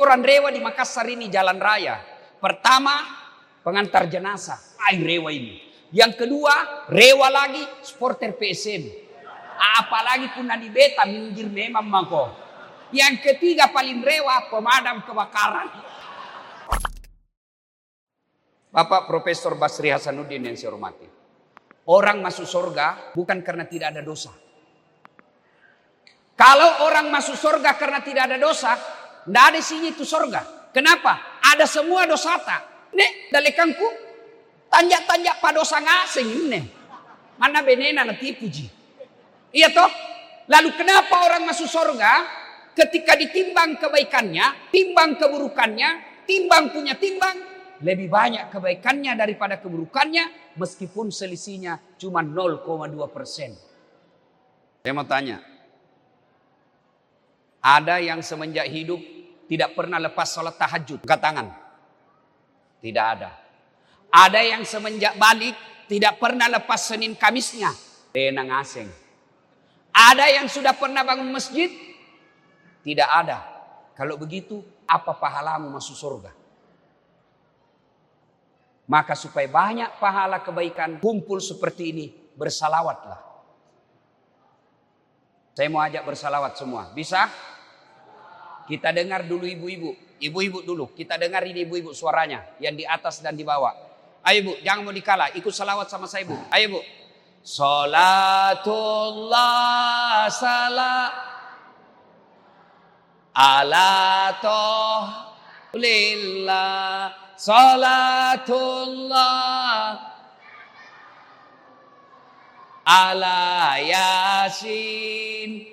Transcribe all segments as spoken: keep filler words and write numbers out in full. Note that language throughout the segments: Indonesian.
orang rewa di Makassar ini jalan raya. Pertama, pengantar jenazah. Ay, rewa ini. Yang kedua, rewa lagi supporter P S M. Apalagi pun di beta minggir memang mako. Yang ketiga paling rewa pemadam kebakaran. Bapak Profesor Basri Hasanuddin yang saya hormati. Orang masuk surga bukan karena tidak ada dosa. Kalau orang masuk surga karena tidak ada dosa, tidak ada sini itu surga. Kenapa? Ada semua dosa tak. Nek, dalekangku, tanjak-tanjak pada dosa ngasing ini. Mana benena nanti puji. Iya toh? Lalu kenapa orang masuk surga ketika ditimbang kebaikannya, timbang keburukannya, timbang punya timbang, lebih banyak kebaikannya daripada keburukannya, meskipun selisihnya cuma nol koma dua persen. Saya mau tanya, ada yang semenjak hidup tidak pernah lepas sholat tahajud? Angkat tangan. Tidak ada. Ada yang semenjak balik tidak pernah lepas Senin Kamisnya? Tenang asing. Ada yang sudah pernah bangun masjid? Tidak ada. Kalau begitu, apa pahalamu masuk surga? Maka supaya banyak pahala kebaikan kumpul seperti ini, bersalawatlah. Saya mau ajak bersalawat semua. Bisa? Kita dengar dulu ibu-ibu. Ibu-ibu dulu. Kita dengar ini ibu-ibu suaranya. Yang di atas dan di bawah. Ayo bu, jangan mau dikalah. Ikut salawat sama saya bu. Ayo bu. Salatullah salam ala tohlillah. Salatullah ala yasin.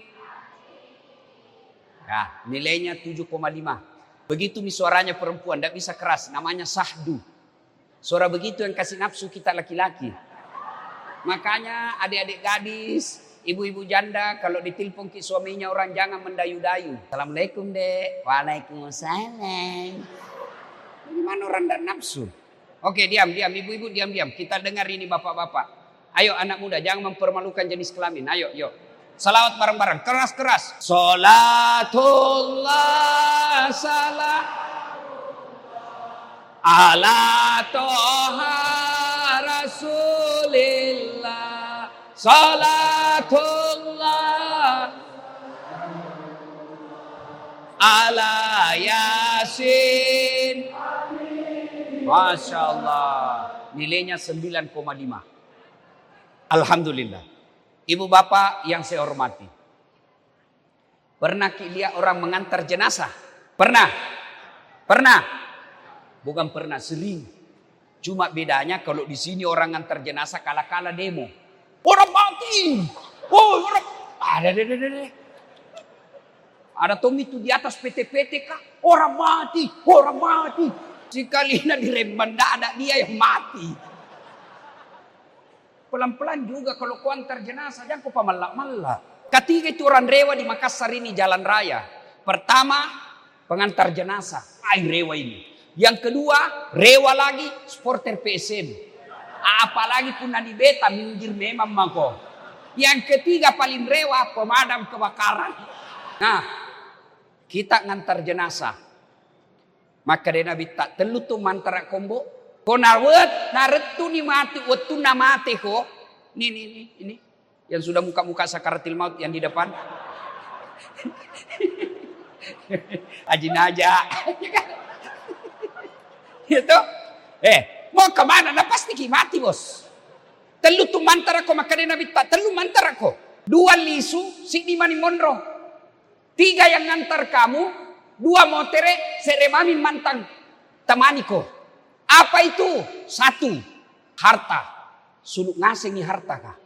Ya, nilainya tujuh koma lima. Begitu nih suaranya perempuan, tidak bisa keras. Namanya sahdu. Suara begitu yang kasih nafsu kita laki-laki. Makanya adik-adik gadis, ibu-ibu janda, kalau ditelepon ke suaminya orang jangan mendayu-dayu. Assalamualaikum dek. Waalaikumsalam. Bagaimana orang tidak nafsu? Oke, diam, diam. Ibu-ibu diam, diam. Kita dengar ini bapak-bapak. Ayo anak muda, jangan mempermalukan jenis kelamin. Ayo, yuk. Salawat bareng-bareng, keras-keras. Salatullah salam ala toha rasulillah. Salatullah ala yasin. Masya Allah. Nilainya sembilan koma lima. Alhamdulillah. Ibu bapak yang saya hormati. Pernah lihat orang mengantar jenazah? Pernah? Pernah? Bukan pernah, sering. Cuma bedanya kalau di sini orang ngantar jenazah kala-kala demo. Orang mati! Oh, orang... Ada, ada, ada, ada. Ada tom itu di atas P T P T kah? Orang mati, orang mati. Sekalinya diremban, ada dia yang mati. Pelan-pelan juga kalau kau antar jenazah, jangan kau pamalak-malak. Ketiga itu orang rewa di Makassar ini jalan raya. Pertama, pengantar jenazah. Ay, rewa ini. Yang kedua, rewa lagi supporter P S M. Apalagi pun di beta minggir memang mako. Yang ketiga paling rewa pemadam kebakaran. Nah, kita ngantar jenazah. Maka dia Nabi tak telu tu mantara kombo. Kau nawet, naretu ni mati, wetu na mati ko. Ini, ini, ini, ini. Yang sudah muka-muka sakaratil maut yang di depan. Ajin aja. Itu. Eh, mau kemana? Nah pasti ki mati bos. Telu tu mantara ko, maka dia Nabi tak telu mantara ko. Dua lisu, si di mani monro. Tiga yang ngantar kamu, dua motere, seremamin mantang temaniko. Apa itu? Satu, harta. Suluk ngasengi harta kah?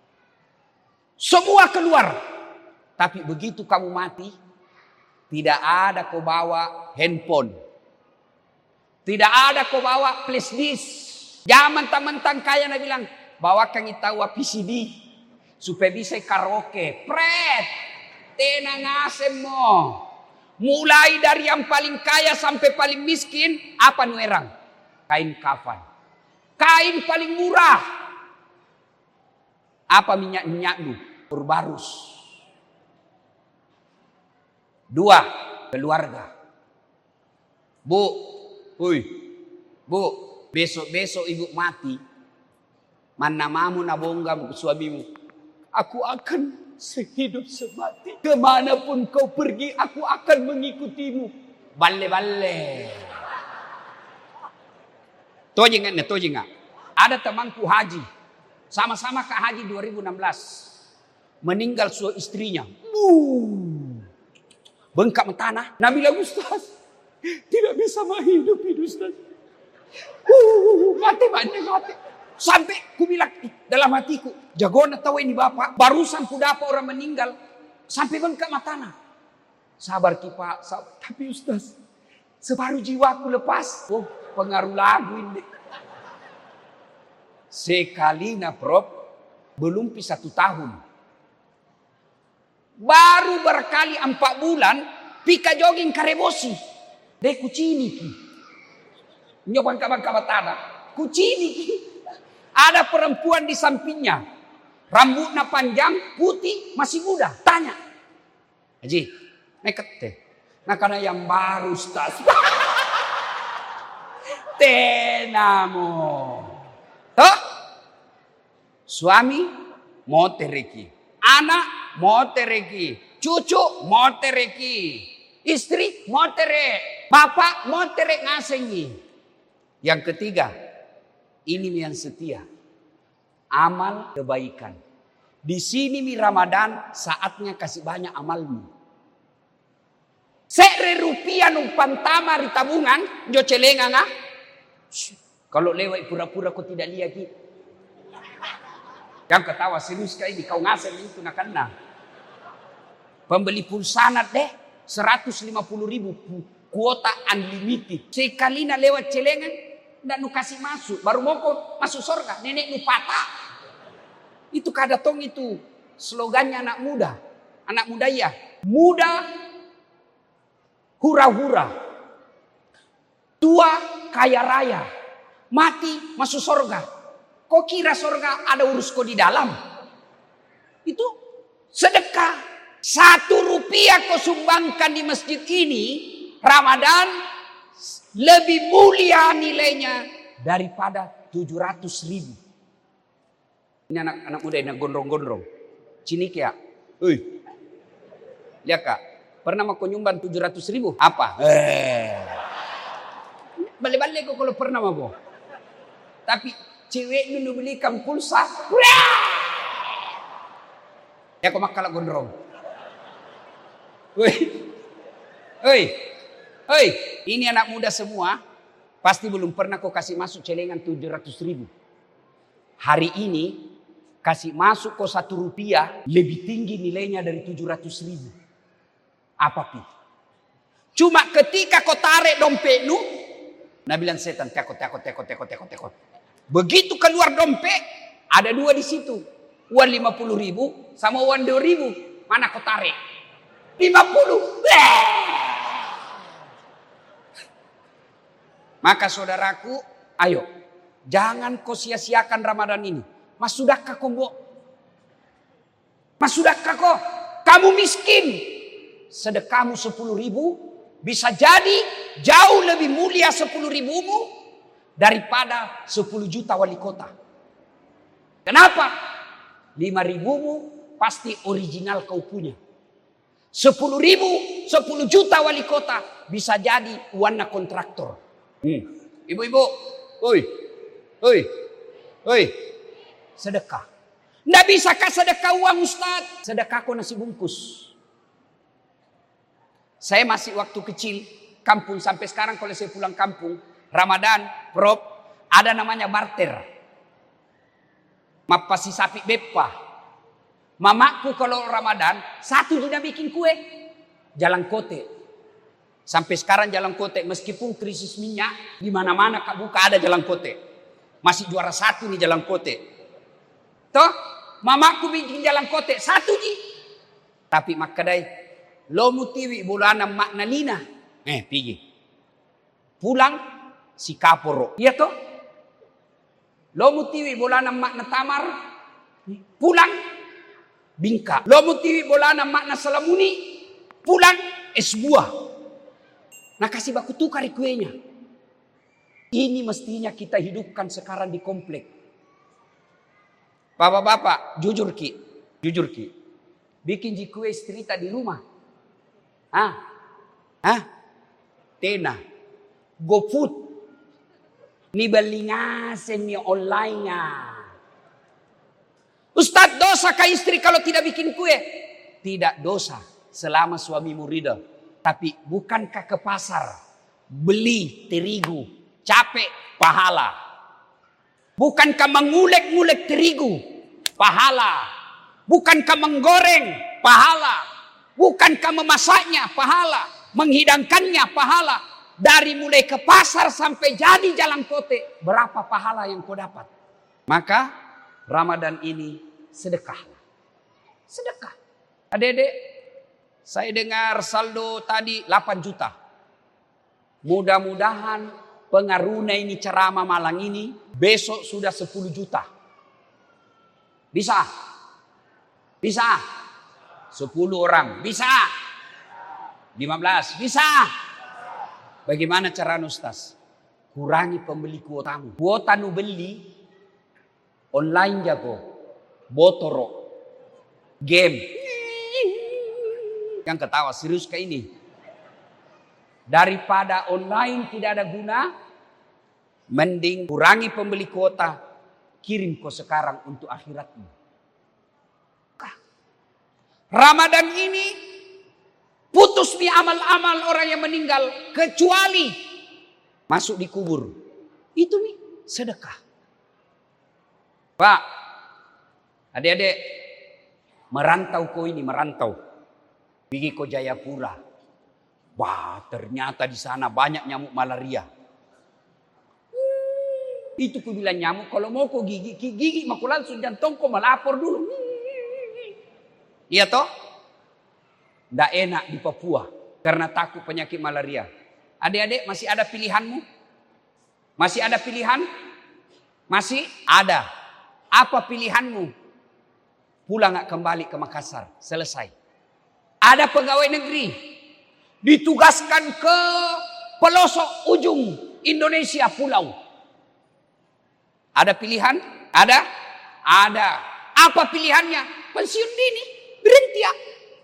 Semua keluar. Tapi begitu kamu mati, tidak ada kau bawa handphone. Tidak ada kau bawa flash disk. Jangan mentang-mentang kaya nak bilang, bawakan itawa P C D. Supaya bisa karaoke. Pret. Tenang asem mo. Mulai dari yang paling kaya sampai paling miskin, apa nuerang? Kain kafan. Kain paling murah. Apa minyak-minyak lu? Urbarus. Dua, keluarga. Bu, hui, bu, besok-besok ibu mati, mana mamu nabonggam suamimu, aku akan sehidup semati. Kemanapun kau pergi, aku akan mengikutimu. Balle-balle. Tuh ingat nih, tuh ingat. Ada temanku haji, sama-sama ke haji dua ribu enam belas. Meninggal suami istrinya. Uh, bengkak tanah. Nabi bilang, Ustaz, tidak bisa menghidupi Ustaz. Uh, mati banyak mati. Sampai ku bilang dalam hatiku, jagoan tahu ini bapak, barusan ku dapat orang meninggal. Sampai bengkak tanah. Sabar ki Pak, sabar. Tapi Ustaz, separuh jiwaku lepas. Oh, pengaruh lagu ini. Sekali na Prof, belum pi satu tahun. Baru berkali empat bulan, pika jogging karebosi. Deh kucini ki. Nyoban kabar-kabar tanah. Kucini ki. Ada perempuan di sampingnya. Rambutnya panjang, putih, masih muda. Tanya. Haji, neket teh. Nah karena yang baru Ustaz. Tenamo. Toh? Suami mau tereki. Anak mau tereki. Cucu mau tereki. Istri mau terek. Bapak mau terek ngasengi. Yang ketiga, ini yang setia. Amal kebaikan. Di sini mi Ramadan saatnya kasih banyak amalmu. Sekre rupiah numpan tamar di tabungan, jo celengan ah. Kalau lewat pura-pura kau tidak lihat ki. Yang ketawa serius kayak ini kau ngasih itu nak kena. Pembeli pulsa deh seratus lima puluh ribu kuota unlimited. Sekali nak lewat celengan ndak nu kasih masuk, baru mau masuk surga. Nenek nu patah. Itu kadatong itu slogannya anak muda. Anak muda ya, muda hura-hura. Tua kaya raya. Mati masuk surga. Kok kira surga ada urus kau di dalam? Itu sedekah. Satu rupiah kau sumbangkan di masjid ini, Ramadan lebih mulia nilainya daripada tujuh ratus ribu. Ini anak-anak muda ini gondrong-gondrong. Cinik ya. Uy. Lihat kak. Pernah mau kau nyumbang tujuh ratus ribu? Apa? Eh. Balik-balik kau kalau pernah mau. Tapi cewek dulu belikan pulsa. Ya kau makalah gondrong. Uy. Uy. Uy. Ini anak muda semua. Pasti belum pernah kau kasih masuk celengan tujuh ratus ribu. Hari ini kasih masuk kau satu rupiah lebih tinggi nilainya dari tujuh ratus ribu. Apa pi? Cuma ketika kau tarik dompetmu, nah bilang setan tekot tekot tekot tekot tekot tekot. Begitu keluar dompet, ada dua di situ. Uang lima puluh ribu sama uang dua ribu. Mana kau tarik? lima puluh. Maka saudaraku, ayo. Jangan kau sia-siakan Ramadan ini. Mas sudahkah kau mbok? Mas sudahkah kau? Kamu miskin. Sedekahmu sepuluh ribu. Bisa jadi jauh lebih mulia sepuluh ribumu. Daripada sepuluh juta wali kota. Kenapa? lima ribumu pasti original kau punya. sepuluh ribu, sepuluh juta wali kota. Bisa jadi warna kontraktor. Hmm. Ibu-ibu. Oi. Oi. Oi. Sedekah. Nggak bisakah sedekah uang Ustaz? Sedekah kau nasi bungkus. Saya masih waktu kecil. Kampung sampai sekarang kalau saya pulang kampung. Ramadan, Prof, ada namanya barter. Mapasi sapi bepa. Mamaku kalau Ramadan, satu tidak bikin kue. Jalan kote. Sampai sekarang jalan kote, meskipun krisis minyak, di mana-mana kak buka ada jalan kote. Masih juara satu nih jalan kote. Toh, mamaku bikin jalan kote, satu ji. Tapi makadai, lo mutiwi bulana makna lina. Eh, pergi. Pulang, si kaporo. Iya toh? Lo mutiwi bolana makna tamar. Pulang. Bingka. Lo mutiwi bolana makna salamuni. Pulang. Es buah. Nah kasih baku tukar kuenya. Ini mestinya kita hidupkan sekarang di komplek. Bapak-bapak, jujur ki, jujur ki. Bikin ji kue cerita di rumah. Ah, ah, tena, GoFood. Ni belingasen ni online-nya. Ustadz, dosa kah istri kalau tidak bikin kue? Tidak dosa selama suamimu ridha. Tapi bukankah ke pasar beli terigu, capek, pahala. Bukankah mengulek-ngulek terigu, pahala. Bukankah menggoreng, pahala. Bukankah memasaknya, pahala. Menghidangkannya, pahala. Dari mulai ke pasar sampai jadi jalan kote, berapa pahala yang kau dapat? Maka Ramadan ini sedekahlah. Sedekah. Adik-adik, saya dengar saldo tadi delapan juta. Mudah-mudahan pengaruna ini ceramah malang ini besok sudah sepuluh juta. Bisa? Bisa? sepuluh orang. Bisa? lima belas. Bisa? Bagaimana cara Ustaz? Kurangi pembeli kuotamu. Kuota nu beli online jago. Botoro. Game. Yang ketawa serius kayak ini. Daripada online tidak ada guna. Mending kurangi pembeli kuota. Kirim kau sekarang untuk akhiratmu. Ramadan ini putus nih amal-amal orang yang meninggal. Kecuali masuk di kubur. Itu nih sedekah. Pak, adik-adik, merantau kau ini, merantau. Pergi ke Jayapura. Wah, ternyata di sana banyak nyamuk malaria. Itu ku bilang nyamuk, kalau mau kau gigi, gigi maku langsung jantung kau melapor dulu. Iya toh? Nggak enak di Papua karena takut penyakit malaria. Adik-adik masih ada pilihanmu? Masih ada pilihan? Masih ada. Apa pilihanmu? Pulang nggak kembali ke Makassar. Selesai. Ada pegawai negeri ditugaskan ke pelosok ujung Indonesia pulau. Ada pilihan? Ada? Ada. Apa pilihannya? Pensiun dini. Berhenti ya.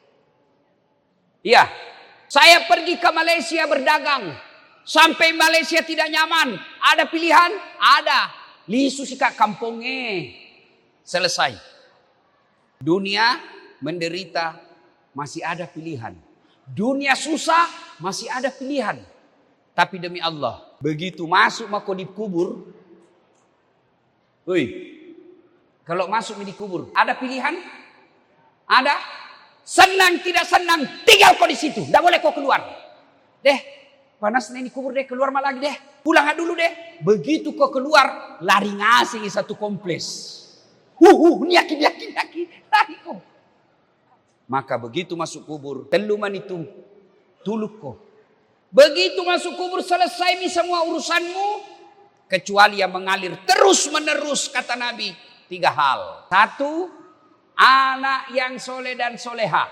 Iya. Saya pergi ke Malaysia berdagang. Sampai Malaysia tidak nyaman. Ada pilihan? Ada. Lisu sikak kampungnya. Selesai. Dunia menderita. Masih ada pilihan. Dunia susah. Masih ada pilihan. Tapi demi Allah. Begitu masuk mako di kubur. Woi. Kalau masuk di kubur. Ada pilihan? Ada. Senang tidak senang. Tinggal kau di situ. Tidak boleh kau keluar. Deh. Panas nih kubur deh. Keluar malah lagi deh. Pulang dulu deh. Begitu kau keluar. Lari ngasih satu kompleks. Uh, uh, niaki, niaki, niaki. Lari kau. Maka begitu masuk kubur. Teluman itu. Tuluk kau. Begitu masuk kubur selesai nih semua urusanmu. Kecuali yang mengalir terus menerus kata Nabi. Tiga hal. Satu. Anak yang soleh dan soleha.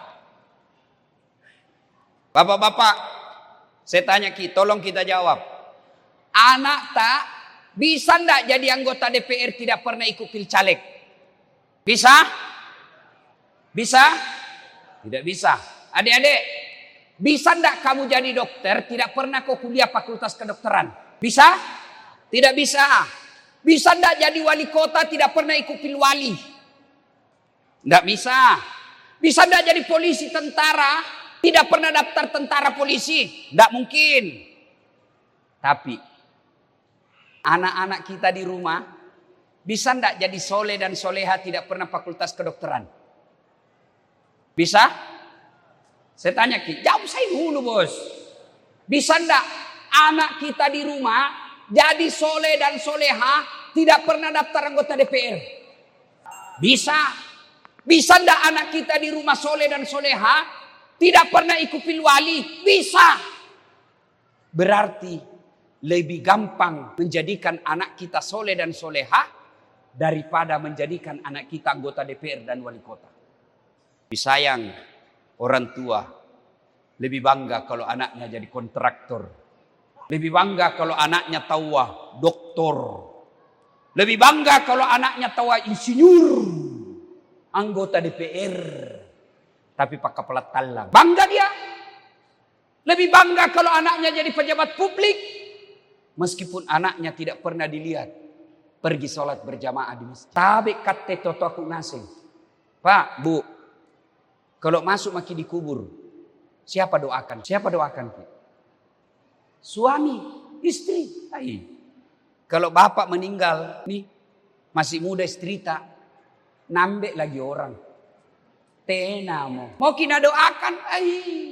Bapak-bapak. Saya tanya ki, tolong kita jawab. Anak tak bisa ndak jadi anggota D P R tidak pernah ikut pilcaleg? Bisa? Bisa? Tidak bisa. Adik-adik, bisa ndak kamu jadi dokter tidak pernah kau kuliah fakultas kedokteran? Bisa? Tidak bisa. Bisa ndak jadi wali kota tidak pernah ikut pilwali? Tidak bisa. Bisa ndak jadi polisi tentara tidak pernah daftar tentara polisi? Tidak mungkin. Tapi anak-anak kita di rumah bisa ndak jadi soleh dan soleha tidak pernah fakultas kedokteran? Bisa? Saya tanya ki, jawab saya dulu bos. Bisa ndak anak kita di rumah jadi soleh dan soleha tidak pernah daftar anggota D P R? Bisa. Bisa ndak anak kita di rumah soleh dan soleha tidak pernah ikut pilwali? Bisa. Berarti lebih gampang menjadikan anak kita soleh dan soleha daripada menjadikan anak kita anggota D P R dan wali kota. Disayang orang tua Lebih bangga kalau anaknya jadi kontraktor. Lebih bangga kalau anaknya tawa doktor. Lebih bangga kalau anaknya tawa insinyur. Anggota D P R. Tapi pakai pelat talang. Bangga dia. Lebih bangga kalau anaknya jadi pejabat publik. Meskipun anaknya tidak pernah dilihat. Pergi sholat berjamaah di masjid. Tapi kate toto aku ngasih. Pak, Bu. Kalau masuk maki dikubur. Siapa doakan? Siapa doakan? Suami, istri. Ay. Kalau bapak meninggal, nih masih muda istri tak, nambah lagi orang. Tenamo. Mau kina doakan? Ay.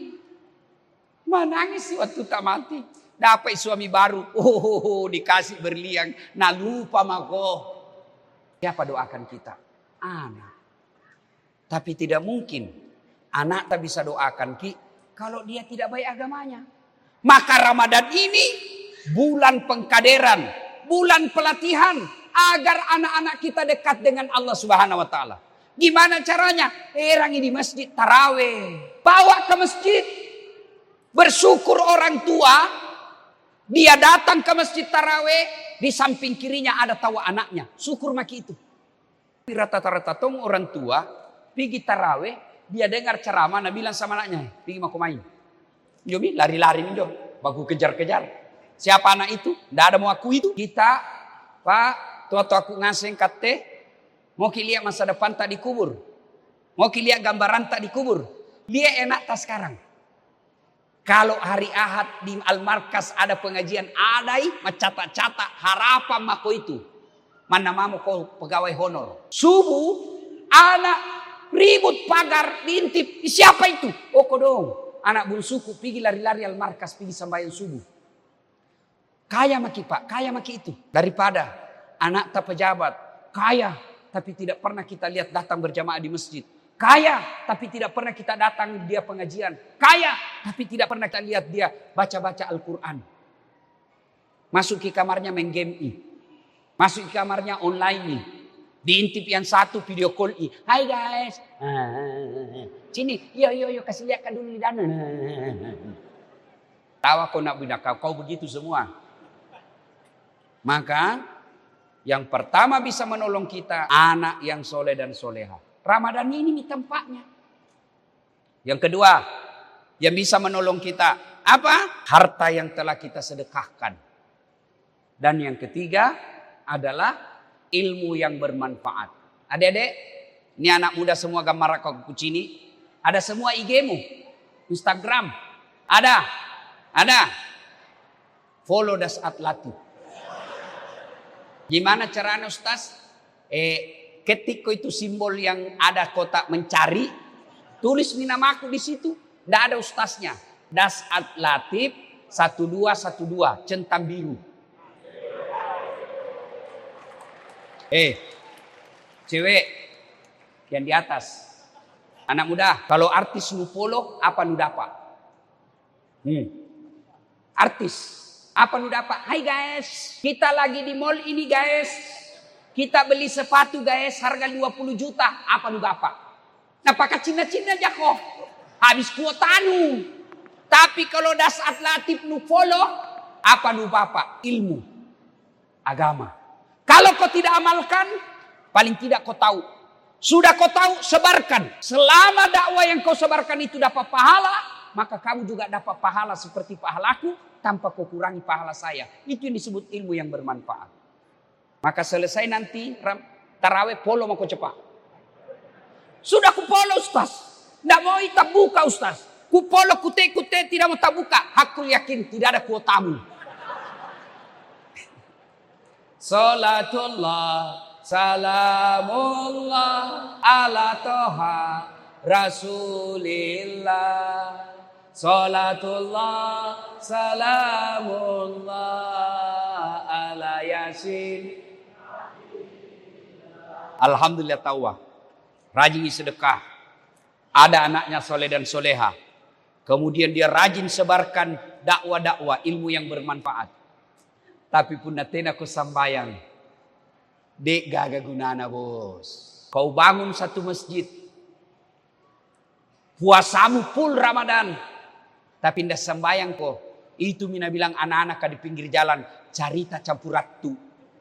Menangis sih waktu tak mati. Dapat suami baru. Oh, dikasih berlian. Nah lupa mako. Siapa doakan kita? Anak. Tapi tidak mungkin anak tak bisa doakan ki. Kalau dia tidak baik agamanya. Maka Ramadan ini bulan pengkaderan, bulan pelatihan agar anak-anak kita dekat dengan Allah Subhanahu wa taala. Gimana caranya? Erangi di masjid tarawih. Bawa ke masjid. Bersyukur orang tua, dia datang ke masjid tarawih, di samping kirinya ada tawa anaknya. Syukur maki itu. Rata-rata tong orang tua pergi tarawih. Dia dengar ceramah, Nabi bilang sama anaknya, pergi mau main. Jomi lari-lari nih dong, baku kejar-kejar. Siapa anak itu? Tidak ada mau aku itu. Kita, Pak, tua-tua aku ngasih kate, mau lihat masa depan tak dikubur. Mau lihat gambaran tak dikubur. Dia enak tak sekarang. Kalau hari Ahad di Al-Markas ada pengajian adai, mencatat-catat harapan mako itu. Mana mau kau pegawai honor. Subuh, anak ribut pagar, diintip. Siapa itu? Oh kodong. Anak bungsuku pergi lari-lari Al-Markas, pergi sembahyang subuh. Kaya maki pak, kaya maki itu. Daripada anak tak pejabat, kaya tapi tidak pernah kita lihat datang berjamaah di masjid. Kaya tapi tidak pernah kita datang dia pengajian. Kaya tapi tidak pernah kita lihat dia baca-baca Al-Quran. Masuk ke kamarnya main game. Masuk ke kamarnya online nih. Diintip yang satu video call i. Hai guys. Sini, yo yo yo kasih lihat dulu di dana. Tawa kau nak binak kau, kau begitu semua. Maka yang pertama bisa menolong kita anak yang soleh dan soleha. Ramadan ini tempatnya. Yang kedua yang bisa menolong kita apa? Harta yang telah kita sedekahkan. Dan yang ketiga adalah ilmu yang bermanfaat. Adik-adik, ini anak muda semua gambar aku kucini. Ada semua I G-mu, Instagram, ada, ada. Follow Dasat Latif. Gimana caranya Ustaz? Eh, ketika itu simbol yang ada kotak mencari, tulis namaku di situ. Tidak ada Ustaznya. Dasat Latif satu dua satu dua centang biru. Eh, cewek yang di atas, anak muda, kalau artis lu follow, apa lu dapat? Hmm. Artis, apa lu dapat? Hai guys, kita lagi di mall ini guys, kita beli sepatu guys, harga dua puluh juta, apa lu dapat? Nah pakai Cina-Cina aja kok, habis kuota lu. Tapi kalau Dasat Latif lu follow, apa lu dapat? Ilmu, agama. Kalau kau tidak amalkan, paling tidak kau tahu. Sudah kau tahu, sebarkan. Selama dakwah yang kau sebarkan itu dapat pahala, maka kamu juga dapat pahala seperti pahalaku tanpa kau kurangi pahala saya. Itu yang disebut ilmu yang bermanfaat. Maka selesai nanti tarawih polo mau kau cepat. Sudah ku polo Ustaz. Tidak mau tak buka Ustaz. Ku polo kute-kute tidak mau tak buka. Aku yakin tidak ada kuotamu. Salatullah, salamullah, ala toha, rasulillah. Salatullah, salamullah, ala yasin. Alhamdulillah tawah. Rajin sedekah. Ada anaknya soleh dan soleha. Kemudian dia rajin sebarkan dakwah-dakwah ilmu yang bermanfaat. Tapi pun natena ko sambayang. Dek gaga gunana bos. Kau bangun satu masjid. Puasamu full Ramadan. Tapi ndak sembayang kok. Itu mina bilang anak-anak di pinggir jalan, carita campur ratu.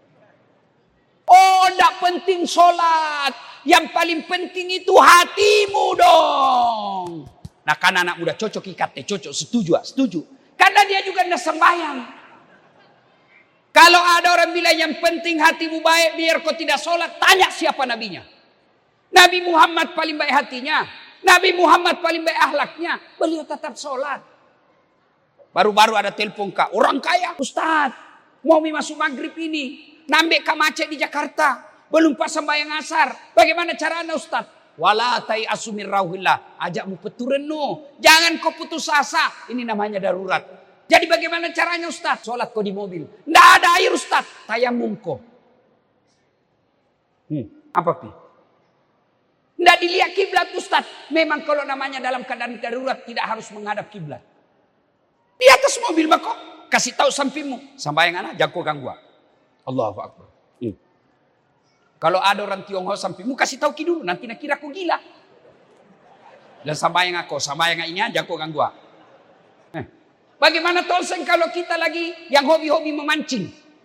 Oh, ndak penting sholat. Yang paling penting itu hatimu dong. Nah kan anak muda cocok ikat, cocok, setuju, setuju. Karena dia juga ndak sembayang. Kalau ada orang bilang yang penting hatimu baik biar kau tidak sholat, tanya siapa nabinya. Nabi Muhammad paling baik hatinya. Nabi Muhammad paling baik akhlaknya. Beliau tetap sholat. Baru-baru ada telepon kak, orang kaya. Ustaz, mau masuk maghrib ini. Nambek ke macet di Jakarta. Belum pas sembahyang asar. Bagaimana caranya Ustaz? Wala tai asumir rauhillah. Ajakmu peturen no. Jangan kau putus asa. Ini namanya darurat. Jadi bagaimana caranya Ustaz? Sholat kau di mobil. Nggak ada air Ustaz. Tayamum kau. Hmm, apa pi? Nggak dilihat kiblat Ustaz. Memang kalau namanya dalam keadaan darurat tidak harus menghadap kiblat. Di atas mobil bako, kasih tahu sampingmu, sambayang anak jago ganggu. Allahu Akbar. Hmm. Kalau ada orang Tionghoa sampingmu, kasih tahu ki dulu, nanti nak kira aku gila. Dan sambayang aku, sambayang ini jago ganggu. Eh. Bagaimana tolseng kalau kita lagi yang hobi-hobi memancing,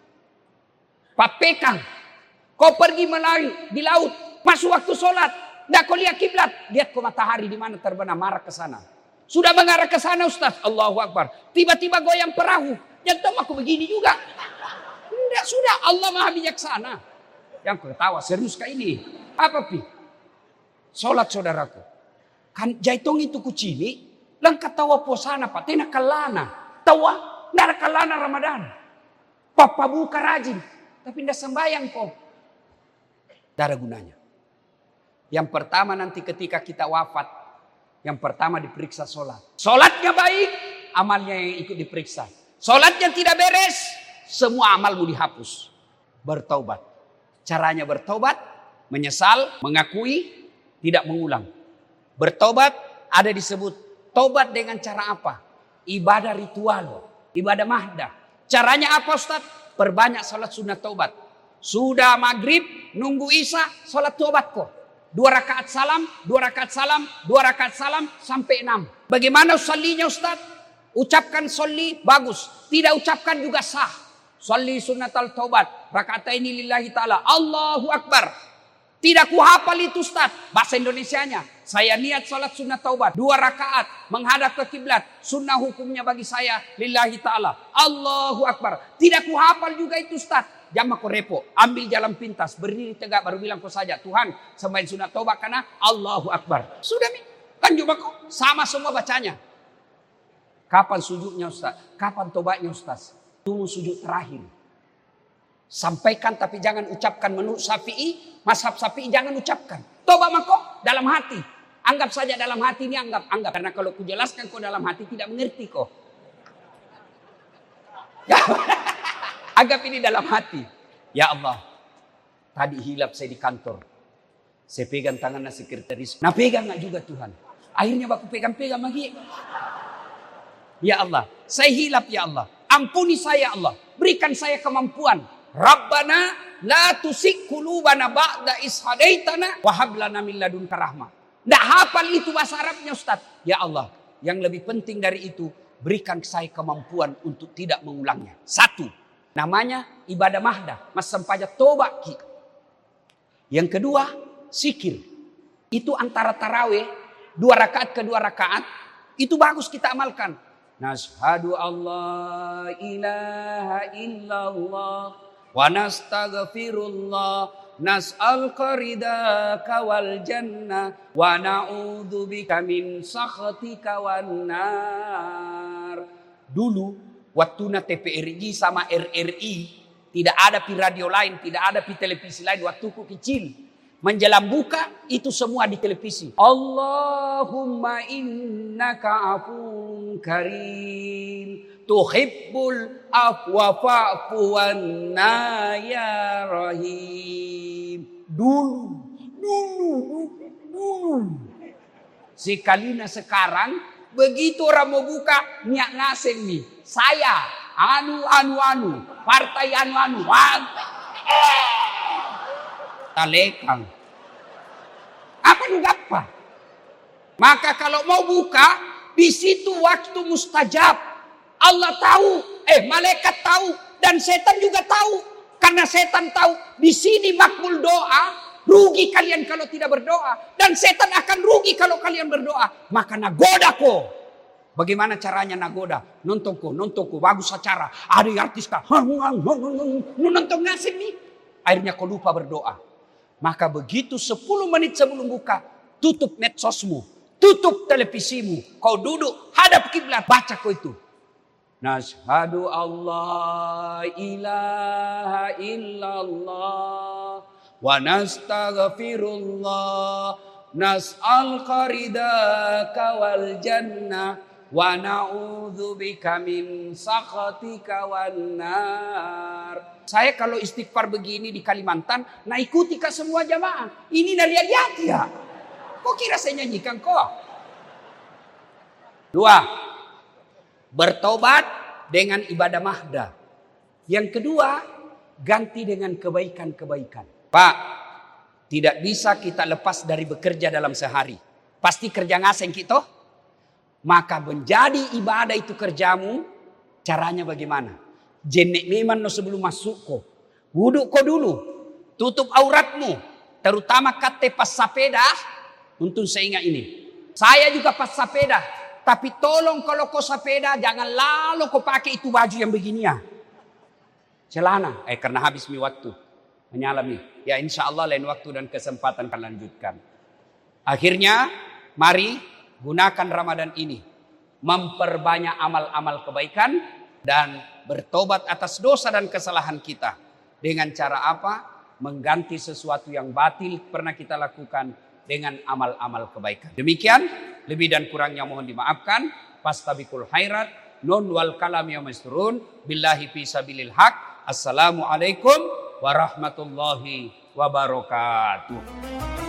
papekang, kau pergi melayang di laut, masuk waktu sholat, ndak kau lihat kiblat, lihat kau matahari di mana terbenam, marah ke sana. Sudah mengarah ke sana Ustaz. Allahu Akbar. Tiba-tiba goyang perahu. Yang tahu aku begini juga. Tidak sudah. Allah maha bijaksana. Yang ketawa serius kah ini? Apa pi? Solat saudaraku. Kan jaitong itu kucili. Langkat tawa posana pak. Tena kalana. Tawa. Tidak ada kalana Ramadan. Papa buka rajin. Tapi tidak sembayang kok. Tidak ada gunanya. Yang pertama nanti ketika kita wafat. Yang pertama diperiksa sholat. Sholatnya baik, amalnya yang ikut diperiksa. Sholatnya tidak beres, semua amalmu dihapus. Bertaubat. Caranya bertaubat, menyesal, mengakui, tidak mengulang. Bertaubat ada disebut taubat dengan cara apa? Ibadah ritual, ibadah mahdah. Caranya apa Ustaz? Perbanyak sholat sunat taubat. Sudah maghrib, nunggu isya, sholat taubat kok. Dua rakaat salam, dua rakaat salam, dua rakaat salam sampai enam. Bagaimana shollinya Ustaz? Ucapkan sholli bagus, tidak ucapkan juga sah. Sholli sunnatal taubat, rakaataini lillahi ta'ala. Allahu Akbar. Tidak ku hafal itu Ustaz, bahasa Indonesianya. Saya niat salat sunnah taubat, dua rakaat menghadap ke kiblat. Sunnah hukumnya bagi saya lillahi ta'ala. Allahu Akbar. Tidak ku hafal juga itu Ustaz. Jam aku repo, ambil jalan pintas, berdiri tegak baru bilang kau saja, Tuhan sembahyang sunat taubat karena Allahu Akbar. Sudah mi, lanjut aku sama semua bacanya. Kapan sujudnya Ustaz? Kapan tobatnya Ustaz? Tunggu sujud terakhir. Sampaikan tapi jangan ucapkan menurut Syafi'i, mazhab Syafi'i jangan ucapkan. Tobat mako dalam hati. Anggap saja dalam hati ini anggap anggap karena kalau kujelaskan kau dalam hati tidak mengerti kau. Anggap ini dalam hati. Ya Allah, tadi hilap saya di kantor. Saya pegang tangannya sekretaris. Nah pegang gak juga Tuhan. Akhirnya aku pegang-pegang lagi. Ya Allah, saya hilap ya Allah. Ampuni saya Allah. Berikan saya kemampuan. Rabbana la tusik qulubana ba'da is hadaitana wa hab lana min ladunka rahmah. Nggak hafal itu bahasa Arabnya Ustaz. Ya Allah, yang lebih penting dari itu, berikan saya kemampuan untuk tidak mengulangnya. Satu. Namanya ibadah mahdah, mas sampaja tobat ki. Yang kedua, zikir. Itu antara tarawih, dua rakaat ke dua rakaat, itu bagus kita amalkan. Nashhadu Allah ilaha illallah wa nastaghfirullah nas'al qaridaka wal jannah wa na'udzubika min sakhatika wan nar. Dulu waktu na T V R I sama R R I tidak ada di radio lain, tidak ada di televisi lain. Waktuku kecil menjelang buka itu semua di televisi. Allahumma innaka afun karim tuhibbul afwa fa'fu anna ya rahim. Dulu, dulu, dulu. Sekalina sekarang begitu orang mau buka niat ngaseng nih. Saya anu anu anu partai anu anu eh. Talekang apa nu apa? Maka kalau mau buka Di situ waktu mustajab. Allah tahu, eh malaikat tahu, dan setan juga tahu. Karena setan tahu di sini makbul doa, rugi kalian kalau tidak berdoa, dan setan akan rugi kalau kalian berdoa. Maka nagoda ko. Bagaimana caranya nagoda? Nontonku, nontonku, bagus acara. Ada artis kah? Nonton ngasih nih. Akhirnya kau lupa berdoa. Maka begitu sepuluh menit sebelum buka, tutup medsosmu, tutup televisimu. Kau duduk, hadap kiblat, baca kau itu. Nashhadu Allah ilaha illallah wa nastaghfirullah nas'al qaridaka wal jannah wa na'udzubika min sakhatika wan nar. Saya kalau istighfar begini di Kalimantan, nah ikuti ke semua jamaah. Ini nak lihat-lihat ya. Kok kira saya nyanyikan kok? Dua, bertobat dengan ibadah mahdah. Yang kedua, ganti dengan kebaikan-kebaikan. Pak, tidak bisa kita lepas dari bekerja dalam sehari. Pasti kerja ngaseng kita. Maka menjadi ibadah itu kerjamu, caranya bagaimana? Jenek meman no sebelum masuk ko. Wuduk ko dulu. Tutup auratmu. Terutama kate pas sapeda. Untuk saya ingat ini. Saya juga pas sapeda. Tapi tolong kalau kau sepeda jangan lalu kau pakai itu baju yang begini ya. Celana. Eh karena habis mi waktu. Menyalami. Ya insya Allah lain waktu dan kesempatan akan lanjutkan. Akhirnya mari gunakan Ramadan ini. Memperbanyak amal-amal kebaikan. Dan bertobat atas dosa dan kesalahan kita. Dengan cara apa? Mengganti sesuatu yang batil pernah kita lakukan dengan amal-amal kebaikan. Demikian, lebih dan kurangnya mohon dimaafkan. Fastabikul khairat, nun wal kalam yamasturun, billahi fi sabilil haq. Assalamualaikum warahmatullahi wabarakatuh.